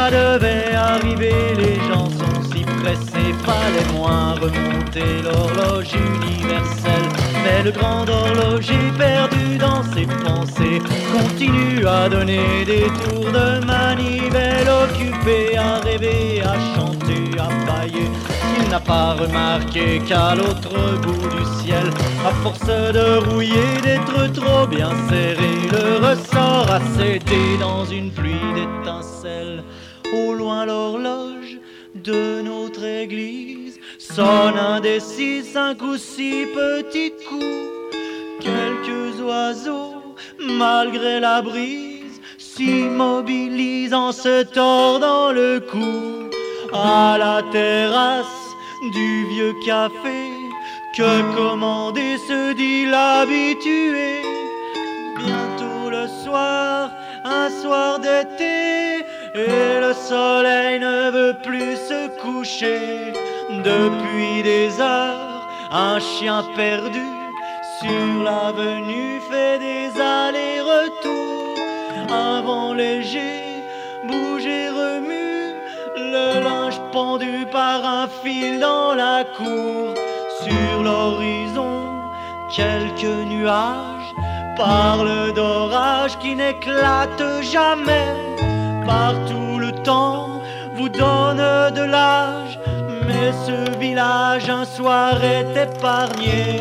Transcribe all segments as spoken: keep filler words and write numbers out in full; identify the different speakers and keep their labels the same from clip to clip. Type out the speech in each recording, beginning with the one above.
Speaker 1: Ça devait arriver, les gens sont si pressés, fallait moins remonter l'horloge universelle. Mais le grand horloger perdu dans ses pensées continue à donner des tours de manivelle, occupé à rêver, à chanter, à bailler. Il n'a pas remarqué qu'à l'autre bout du ciel, à force de rouiller, d'être trop bien serré, le ressort a cédé dans une pluie d'étincelles. Au loin l'horloge de notre église sonne indécis, cinq ou six petits coups. Quelques oiseaux, malgré la brise, s'immobilisent en se tordant le cou. À la terrasse du vieux café, que commander se dit l'habitué. Bientôt le soir, un soir d'été, et le soleil ne veut plus se coucher. Depuis des heures, un chien perdu sur l'avenue fait des allers-retours. Un vent léger bouge et remue le linge pendu par un fil dans la cour. Sur l'horizon, quelques nuages parlent d'orage qui n'éclate jamais. Partout le temps vous donne de l'âge, mais ce village un soir est épargné.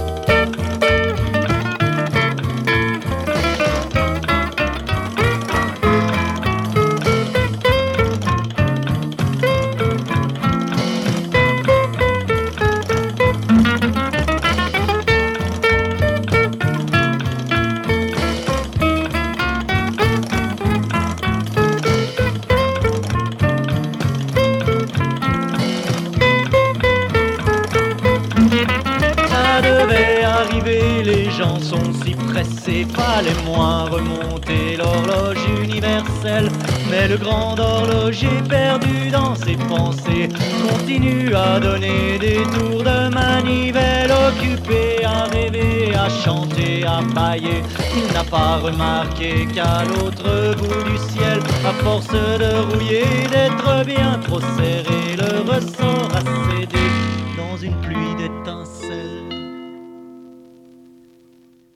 Speaker 1: Les gens sont si pressés, fallait moins remonter l'horloge universelle. Mais le grand horloger perdu dans ses pensées continue à donner des tours de manivelle, occupé à rêver, à chanter, à bailler. Il n'a pas remarqué qu'à l'autre bout du ciel, à force de rouiller, d'être bien trop serré, le ressort a cédé dans une pluie d'étincelles.